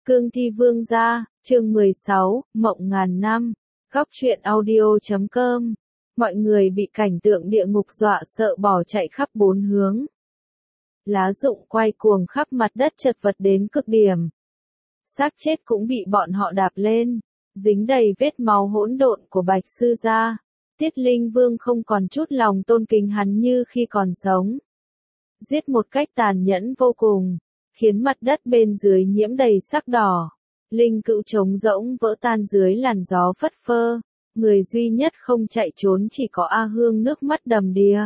Cương Thi Vương gia, chương 16, Mộng ngàn năm, Góc truyện audio.com. Mọi người bị cảnh tượng địa ngục dọa sợ bỏ chạy khắp bốn hướng. Lá rụng quay cuồng khắp mặt đất chật vật đến cực điểm. Xác chết cũng bị bọn họ đạp lên, dính đầy vết máu hỗn độn của Bạch Sư gia. Tiết Linh Vương không còn chút lòng tôn kính hắn như khi còn sống. Giết một cách tàn nhẫn vô cùng, khiến mặt đất bên dưới nhiễm đầy sắc đỏ. Linh cữu trống rỗng vỡ tan dưới làn gió phất phơ. Người duy nhất không chạy trốn chỉ có A Hương, nước mắt đầm đìa.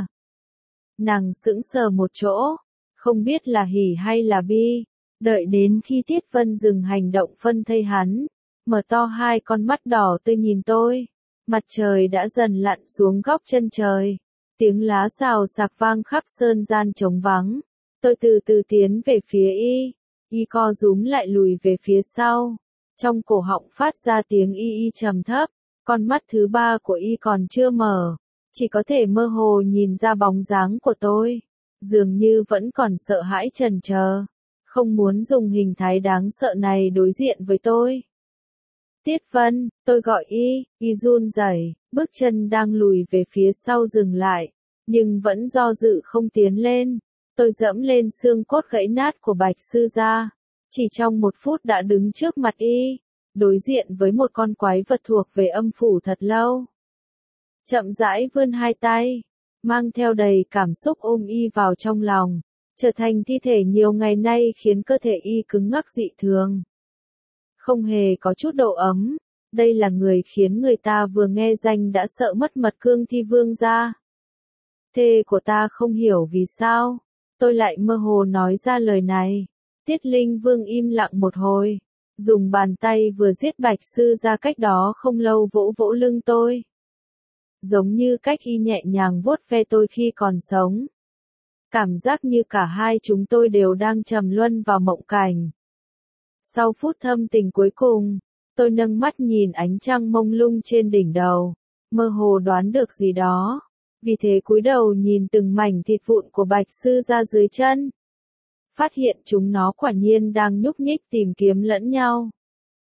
Nàng sững sờ một chỗ, không biết là hỉ hay là bi. Đợi đến khi Tiết Vân dừng hành động phân thây hắn, mở to hai con mắt đỏ tươi nhìn tôi. Mặt trời đã dần lặn xuống góc chân trời. Tiếng lá xào xạc vang khắp sơn gian trống vắng. Tôi từ từ tiến về phía y co rúm lại lùi về phía sau. Trong cổ họng phát ra tiếng y trầm thấp. Con mắt thứ ba của y còn chưa mở, chỉ có thể mơ hồ nhìn ra bóng dáng của tôi. Dường như vẫn còn sợ hãi chần chờ, không muốn dùng hình thái đáng sợ này đối diện với tôi. Tiết Vân, tôi gọi y run rẩy, bước chân đang lùi về phía sau dừng lại, nhưng vẫn do dự không tiến lên. Tôi dẫm lên xương cốt gãy nát của Bạch Sư gia, chỉ trong một phút đã đứng trước mặt y, đối diện với một con quái vật thuộc về âm phủ thật lâu. Chậm rãi vươn hai tay, mang theo đầy cảm xúc ôm y vào trong lòng, trở thành thi thể nhiều ngày nay khiến cơ thể y cứng ngắc dị thường. Không hề có chút độ ấm, đây là người khiến người ta vừa nghe danh đã sợ mất mật Cương Thi Vương gia. Thê của ta không hiểu vì sao, tôi lại mơ hồ nói ra lời này. Tiết Linh Vương im lặng một hồi, dùng bàn tay vừa giết Bạch Sư gia cách đó không lâu vỗ vỗ lưng tôi. Giống như cách y nhẹ nhàng vuốt ve tôi khi còn sống. Cảm giác như cả hai chúng tôi đều đang trầm luân vào mộng cảnh. Sau phút thâm tình cuối cùng, tôi nâng mắt nhìn ánh trăng mông lung trên đỉnh đầu, mơ hồ đoán được gì đó. Vì thế cúi đầu nhìn từng mảnh thịt vụn của Bạch Sư gia dưới chân. Phát hiện chúng nó quả nhiên đang nhúc nhích tìm kiếm lẫn nhau.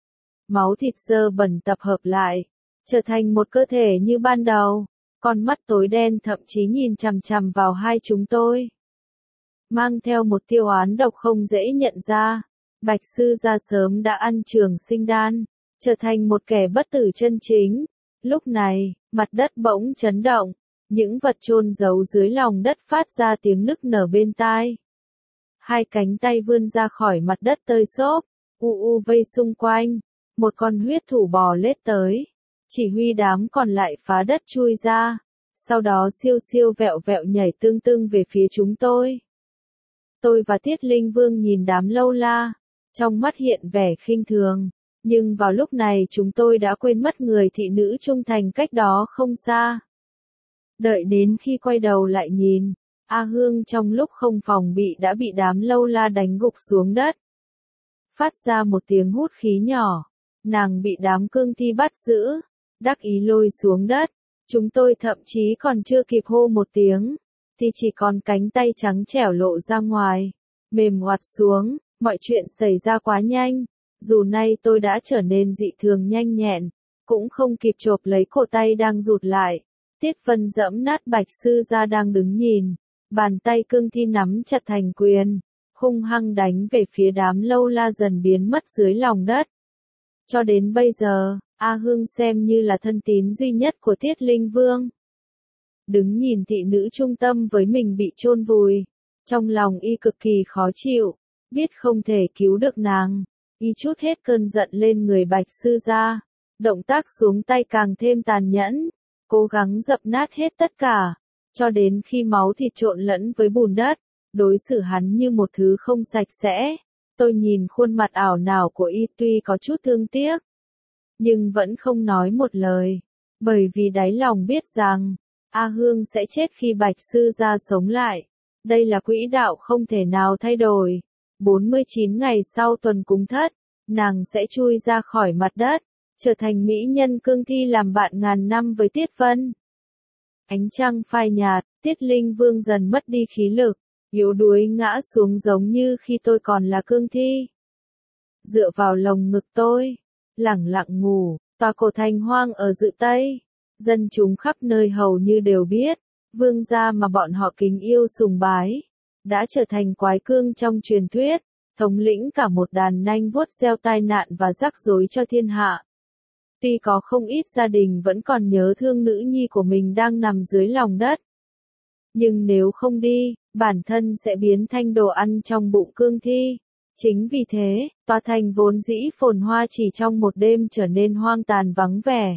Máu thịt dơ bẩn tập hợp lại, trở thành một cơ thể như ban đầu. Con mắt tối đen thậm chí nhìn chằm chằm vào hai chúng tôi, mang theo một tia oán độc không dễ nhận ra. Bạch Sư gia sớm đã ăn trường sinh đan, trở thành một kẻ bất tử chân chính. Lúc này, mặt đất bỗng chấn động, những vật chôn giấu dưới lòng đất phát ra tiếng nức nở bên tai. Hai cánh tay vươn ra khỏi mặt đất tơi xốp, vây xung quanh. Một con huyết thủ bò lết tới, chỉ huy đám còn lại phá đất chui ra, sau đó siêu siêu vẹo vẹo nhảy tương tương về phía chúng tôi. Tôi và Tiết Linh Vương nhìn đám lâu la, trong mắt hiện vẻ khinh thường, nhưng vào lúc này chúng tôi đã quên mất người thị nữ trung thành cách đó không xa. Đợi đến khi quay đầu lại nhìn, A Hương trong lúc không phòng bị đã bị đám lâu la đánh gục xuống đất. Phát ra một tiếng hút khí nhỏ, nàng bị đám cương thi bắt giữ, đắc ý lôi xuống đất. Chúng tôi thậm chí còn chưa kịp hô một tiếng, thì chỉ còn cánh tay trắng trẻo lộ ra ngoài, mềm oặt xuống. Mọi chuyện xảy ra quá nhanh, dù nay tôi đã trở nên dị thường nhanh nhẹn, cũng không kịp chộp lấy cổ tay đang rụt lại. Tiết Vân dẫm nát Bạch Sư gia đang đứng nhìn, bàn tay cương thi nắm chặt thành quyền, hung hăng đánh về phía đám lâu la dần biến mất dưới lòng đất. Cho đến bây giờ, A Hương xem như là thân tín duy nhất của Tiết Linh Vương. Đứng nhìn thị nữ trung tâm với mình bị chôn vùi, trong lòng y cực kỳ khó chịu, biết không thể cứu được nàng, y trút hết cơn giận lên người Bạch Sư gia, động tác xuống tay càng thêm tàn nhẫn, cố gắng dập nát hết tất cả, cho đến khi máu thịt trộn lẫn với bùn đất, đối xử hắn như một thứ không sạch sẽ. Tôi nhìn khuôn mặt ảo não của y tuy có chút thương tiếc, nhưng vẫn không nói một lời, bởi vì đáy lòng biết rằng, A Hương sẽ chết khi Bạch Sư gia sống lại. Đây là quỹ đạo không thể nào thay đổi. 49 ngày sau tuần cúng thất, nàng sẽ chui ra khỏi mặt đất, trở thành mỹ nhân cương thi làm bạn ngàn năm với Tiết Vân. Ánh trăng phai nhạt, Tiết Linh Vương dần mất đi khí lực, yếu đuối ngã xuống giống như khi tôi còn là cương thi. dựa vào lồng ngực tôi, lẳng lặng ngủ. Tòa cổ thành hoang ở Dự Tây, dân chúng khắp nơi hầu như đều biết, vương gia mà bọn họ kính yêu sùng bái, đã trở thành quái cương trong truyền thuyết, thống lĩnh cả một đàn nanh vuốt gieo tai nạn và rắc rối cho thiên hạ. Tuy có không ít gia đình vẫn còn nhớ thương nữ nhi của mình đang nằm dưới lòng đất, nhưng nếu không đi, bản thân sẽ biến thành đồ ăn trong bụng cương thi. Chính vì thế, tòa thành vốn dĩ phồn hoa chỉ trong một đêm trở nên hoang tàn vắng vẻ.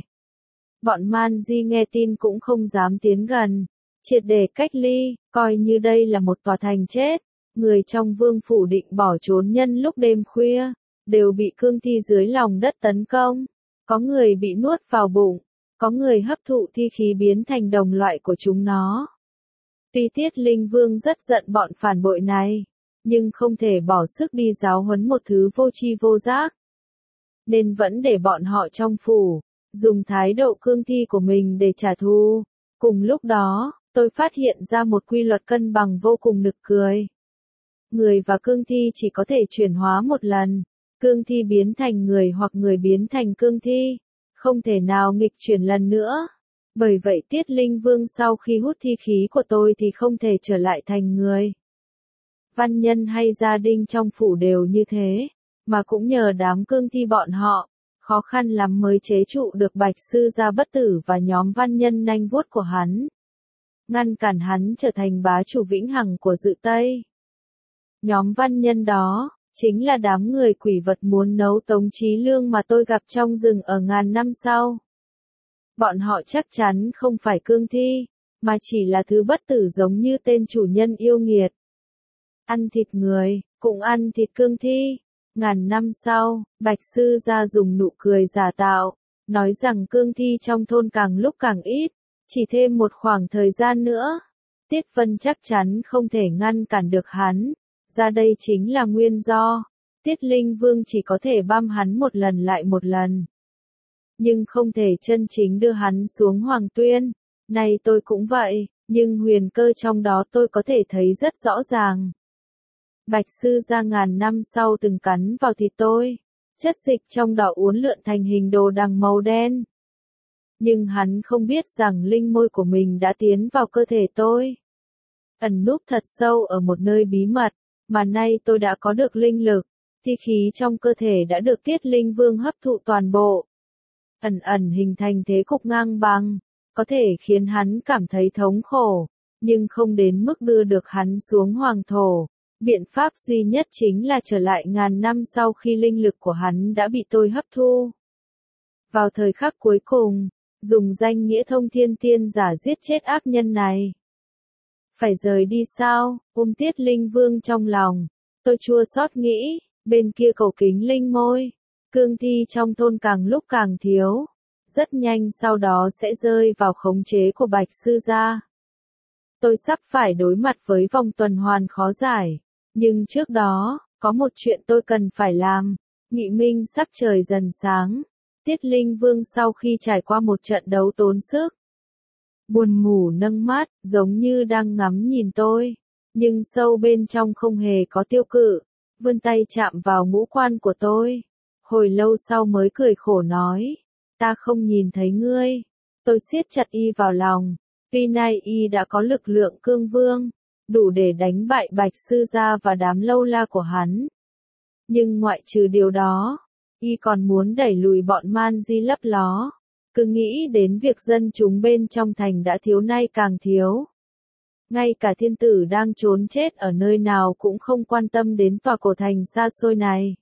Bọn Man Di nghe tin cũng không dám tiến gần, triệt để cách ly, coi như đây là một tòa thành chết. Người trong vương phủ định bỏ trốn nhân lúc đêm khuya, đều bị cương thi dưới lòng đất tấn công. Có người bị nuốt vào bụng, có người hấp thụ thi khí biến thành đồng loại của chúng nó. Tuy Tiết Linh Vương rất giận bọn phản bội này, nhưng không thể bỏ sức đi giáo huấn một thứ vô tri vô giác, nên vẫn để bọn họ trong phủ, dùng thái độ cương thi của mình để trả thù. Cùng lúc đó, tôi phát hiện ra một quy luật cân bằng vô cùng nực cười. Người và cương thi chỉ có thể chuyển hóa một lần, cương thi biến thành người hoặc người biến thành cương thi, không thể nào nghịch chuyển lần nữa. Bởi vậy Tiết Linh Vương sau khi hút thi khí của tôi thì không thể trở lại thành người. Văn nhân hay gia đình trong phủ đều như thế, mà cũng nhờ đám cương thi bọn họ, khó khăn lắm mới chế trụ được Bạch Sư Gia Bất Tử và nhóm văn nhân nanh vuốt của hắn, ngăn cản hắn trở thành bá chủ vĩnh hằng của Dự Tây. Nhóm văn nhân đó, chính là đám người quỷ vật muốn nấu Tống Chí Lương mà tôi gặp trong rừng ở ngàn năm sau. Bọn họ chắc chắn không phải cương thi, mà chỉ là thứ bất tử giống như tên chủ nhân yêu nghiệt. Ăn thịt người, cũng ăn thịt cương thi. Ngàn năm sau, Bạch Sư Gia dùng nụ cười giả tạo, nói rằng cương thi trong thôn càng lúc càng ít, chỉ thêm một khoảng thời gian nữa, Tiết Vân chắc chắn không thể ngăn cản được hắn. Ra đây chính là nguyên do, Tiết Linh Vương chỉ có thể băm hắn một lần lại một lần, nhưng không thể chân chính đưa hắn xuống Hoàng Tuyên. Này tôi cũng vậy, nhưng huyền cơ trong đó tôi có thể thấy rất rõ ràng. Bạch Sư Gia ngàn năm sau từng cắn vào thịt tôi, chất dịch trong đó uốn lượn thành hình đồ đằng màu đen. Nhưng hắn không biết rằng linh môi của mình đã tiến vào cơ thể tôi, ẩn núp thật sâu ở một nơi bí mật, mà nay tôi đã có được linh lực, thi khí trong cơ thể đã được Tiết Linh Vương hấp thụ toàn bộ. Ẩn ẩn hình thành thế cục ngang bằng, có thể khiến hắn cảm thấy thống khổ, nhưng không đến mức đưa được hắn xuống hoàng thổ. Biện pháp duy nhất chính là trở lại ngàn năm sau khi linh lực của hắn đã bị tôi hấp thu. Vào thời khắc cuối cùng, dùng danh nghĩa thông thiên tiên giả giết chết ác nhân này. Phải rời đi sao? Tiết Linh Vương trong lòng, tôi chua xót nghĩ, bên kia cầu kính linh môi, cương thi trong thôn càng lúc càng thiếu, rất nhanh sau đó sẽ rơi vào khống chế của Bạch Sư Gia. Tôi sắp phải đối mặt với vòng tuần hoàn khó giải, nhưng trước đó, có một chuyện tôi cần phải làm. Nghị minh sắc trời dần sáng, Tiết Linh Vương sau khi trải qua một trận đấu tốn sức, buồn ngủ nâng mắt, giống như đang ngắm nhìn tôi, nhưng sâu bên trong không hề có tiêu cự, vươn tay chạm vào ngũ quan của tôi. Hồi lâu sau mới cười khổ nói, ta không nhìn thấy ngươi. Tôi siết chặt y vào lòng, tuy nay y đã có lực lượng cương vương, đủ để đánh bại Bạch Sư Gia và đám lâu la của hắn. Nhưng ngoại trừ điều đó, y còn muốn đẩy lùi bọn Man Di lấp ló. Cứ nghĩ đến việc dân chúng bên trong thành đã thiếu nay càng thiếu. Ngay cả thiên tử đang trốn chết ở nơi nào cũng không quan tâm đến tòa cổ thành xa xôi này.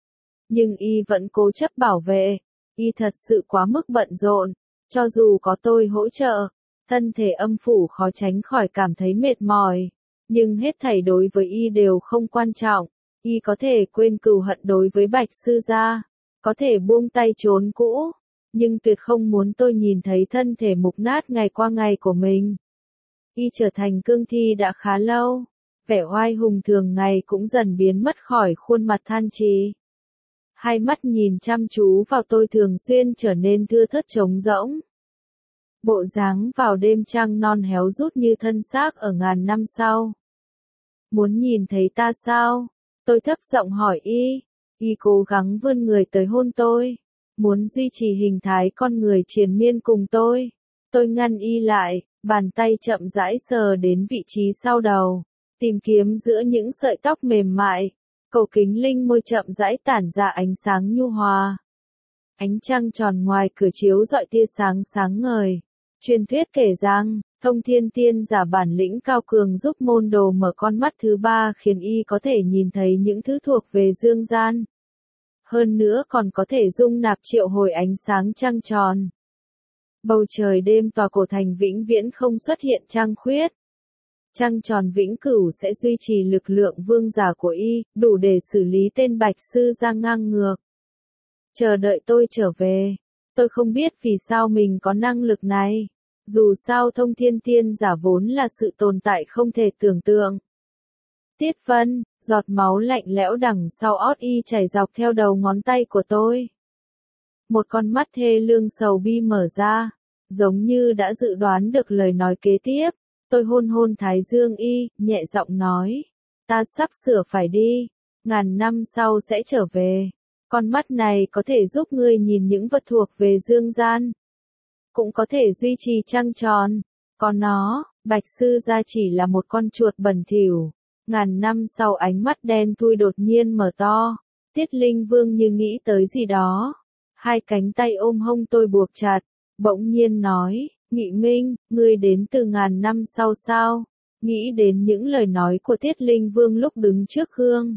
Nhưng y vẫn cố chấp bảo vệ, y thật sự quá mức bận rộn, cho dù có tôi hỗ trợ, thân thể âm phủ khó tránh khỏi cảm thấy mệt mỏi, nhưng hết thảy đối với y đều không quan trọng, y có thể quên cừu hận đối với Bạch Sư Gia, có thể buông tay trốn cũ, nhưng tuyệt không muốn tôi nhìn thấy thân thể mục nát ngày qua ngày của mình. Y trở thành cương thi đã khá lâu, vẻ oai hùng thường ngày cũng dần biến mất khỏi khuôn mặt than trì. Hai mắt nhìn chăm chú vào tôi thường xuyên trở nên thưa thớt trống rỗng. Bộ dáng vào đêm trăng non héo rút như thân xác ở ngàn năm sau. Muốn nhìn thấy ta sao? Tôi thấp giọng hỏi y. Y cố gắng vươn người tới hôn tôi, muốn duy trì hình thái con người triền miên cùng tôi. Tôi ngăn Y lại, bàn tay chậm rãi sờ đến vị trí sau đầu, tìm kiếm giữa những sợi tóc mềm mại. Cầu kính linh môi chậm rãi tản ra ánh sáng nhu hòa. Ánh trăng tròn ngoài cửa chiếu rọi tia sáng sáng ngời. Truyền thuyết kể rằng, Thông Thiên Tiên giả bản lĩnh cao cường giúp môn đồ mở con mắt thứ ba khiến y có thể nhìn thấy những thứ thuộc về dương gian. Hơn nữa còn có thể dung nạp triệu hồi ánh sáng trăng tròn. Bầu trời đêm tòa cổ thành vĩnh viễn không xuất hiện trăng khuyết. Trăng tròn vĩnh cửu sẽ duy trì lực lượng vương giả của y, đủ để xử lý tên Bạch Sư Gia ngang ngược. Chờ đợi tôi trở về. Tôi không biết vì sao mình có năng lực này. Dù sao Thông Thiên Tiên giả vốn là sự tồn tại không thể tưởng tượng. Tiết Vân, giọt máu lạnh lẽo đằng sau ót y chảy dọc theo đầu ngón tay của tôi. Một con mắt thê lương sầu bi mở ra, giống như đã dự đoán được lời nói kế tiếp. Tôi hôn hôn thái dương y, nhẹ giọng nói. Ta sắp sửa phải đi, ngàn năm sau sẽ trở về. Con mắt này có thể giúp ngươi nhìn những vật thuộc về dương gian. Cũng có thể duy trì trăng tròn. Còn nó, Bạch Sư Gia chỉ là một con chuột bẩn thỉu. Ngàn năm sau ánh mắt đen thui đột nhiên mở to. Tiết Linh Vương như nghĩ tới gì đó. Hai cánh tay ôm hông tôi buộc chặt. Bỗng nhiên nói, Nghị Minh, ngươi đến từ ngàn năm sau sao? Nghĩ đến những lời nói của Tiết Linh Vương lúc đứng trước gương.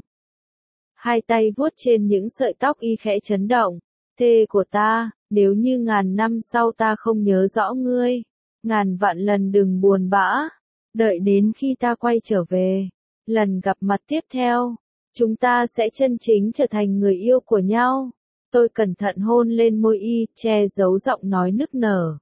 Hai tay vuốt trên những sợi tóc y khẽ chấn động. Thê của ta, nếu như ngàn năm sau ta không nhớ rõ ngươi, ngàn vạn lần đừng buồn bã. Đợi đến khi ta quay trở về, lần gặp mặt tiếp theo, chúng ta sẽ chân chính trở thành người yêu của nhau. Tôi cẩn thận hôn lên môi y, che giấu giọng nói nức nở.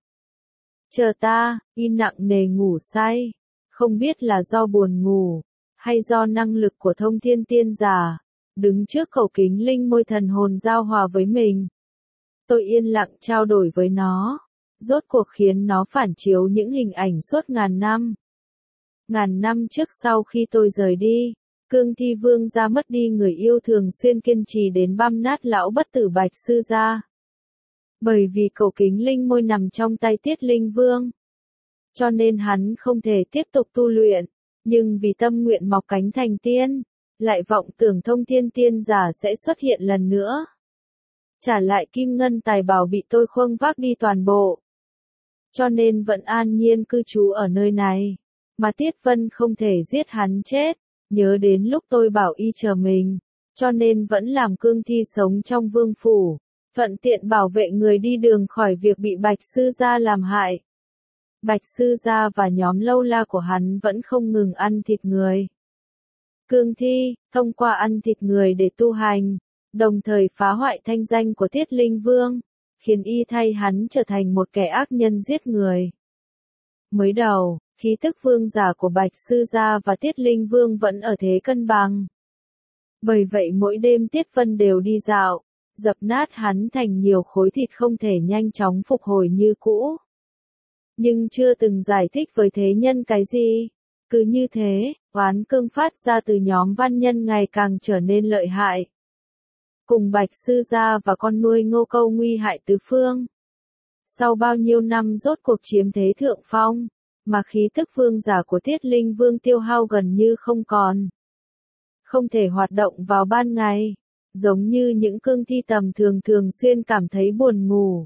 Chờ ta, y nặng nề ngủ say. Không biết là do buồn ngủ, hay do năng lực của Thông Thiên Tiên giả. Đứng trước khẩu kính linh môi thần hồn giao hòa với mình. Tôi yên lặng trao đổi với nó. Rốt cuộc khiến nó phản chiếu những hình ảnh suốt ngàn năm. Ngàn năm trước sau khi tôi rời đi, Cương Thi Vương gia mất đi người yêu thường xuyên kiên trì đến băm nát lão bất tử Bạch Sư Gia. Bởi vì cầu kính linh môi nằm trong tay Tiết Linh Vương. Cho nên hắn không thể tiếp tục tu luyện, nhưng vì tâm nguyện mọc cánh thành tiên, lại vọng tưởng Thông Thiên Tiên giả sẽ xuất hiện lần nữa. Trả lại kim ngân tài bảo bị tôi khuâng vác đi toàn bộ. Cho nên vẫn an nhiên cư trú ở nơi này. Mà Tiết Vân không thể giết hắn chết. Nhớ đến lúc tôi bảo y chờ mình. Cho nên vẫn làm cương thi sống trong vương phủ. Thuận tiện bảo vệ người đi đường khỏi việc bị Bạch Sư Gia làm hại. Bạch Sư Gia và nhóm lâu la của hắn vẫn không ngừng ăn thịt người. Cương thi, thông qua ăn thịt người để tu hành, đồng thời phá hoại thanh danh của Tiết Linh Vương, khiến y thay hắn trở thành một kẻ ác nhân giết người. Mới đầu, khí tức vương giả của Bạch Sư Gia và Tiết Linh Vương vẫn ở thế cân bằng. Bởi vậy mỗi đêm Tiết Vân đều đi dạo, dập nát hắn thành nhiều khối thịt không thể nhanh chóng phục hồi như cũ. Nhưng chưa từng giải thích với thế nhân cái gì. Cứ như thế, oán cương phát ra từ nhóm văn nhân ngày càng trở nên lợi hại. Cùng Bạch Sư Gia và con nuôi Ngô Câu nguy hại tứ phương. Sau bao nhiêu năm rốt cuộc chiếm thế thượng phong, mà khí tức vương giả của Tiết Linh Vương tiêu hao gần như không còn. Không thể hoạt động vào ban ngày, giống như những cương thi tầm thường thường xuyên cảm thấy buồn ngủ.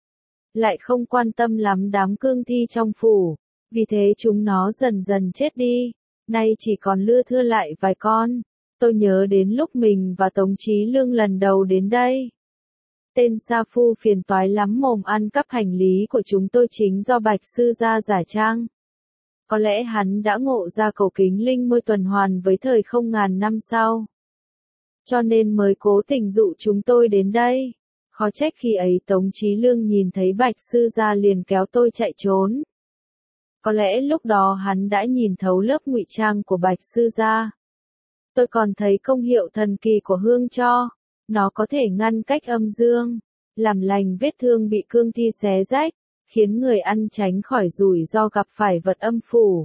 Lại không quan tâm lắm đám cương thi trong phủ, vì thế chúng nó dần dần chết đi, nay chỉ còn lưa thưa lại vài con. Tôi nhớ đến lúc mình và Tống Chí Lương lần đầu đến đây. Tên sa phu phiền toái lắm mồm ăn cắp hành lý của chúng tôi chính do Bạch Sư Gia giả trang. Có lẽ hắn đã ngộ ra cầu kính linh môi tuần hoàn với thời không ngàn năm sau. Cho nên mới cố tình dụ chúng tôi đến đây. Khó trách khi ấy Tống Chí Lương nhìn thấy Bạch Sư Gia liền kéo tôi chạy trốn. Có lẽ lúc đó hắn đã nhìn thấu lớp ngụy trang của Bạch Sư Gia. Tôi còn thấy công hiệu thần kỳ của hương cho. Nó có thể ngăn cách âm dương, làm lành vết thương bị cương thi xé rách, khiến người ăn tránh khỏi rủi ro gặp phải vật âm phủ.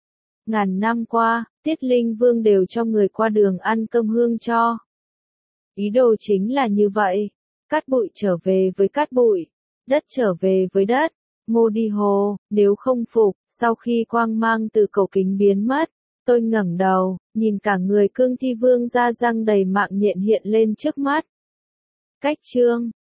Ngàn năm qua, Tiết Linh Vương đều cho người qua đường ăn cơm hương cho. Ý đồ chính là như vậy. Cát bụi trở về với cát bụi, đất trở về với đất. Ngô Đi Hồ, nếu không phục, sau khi quang mang từ cầu kính biến mất, tôi ngẩng đầu, nhìn cả người Cương Thi Vương da răng đầy mạng nhện hiện lên trước mắt. Cách chương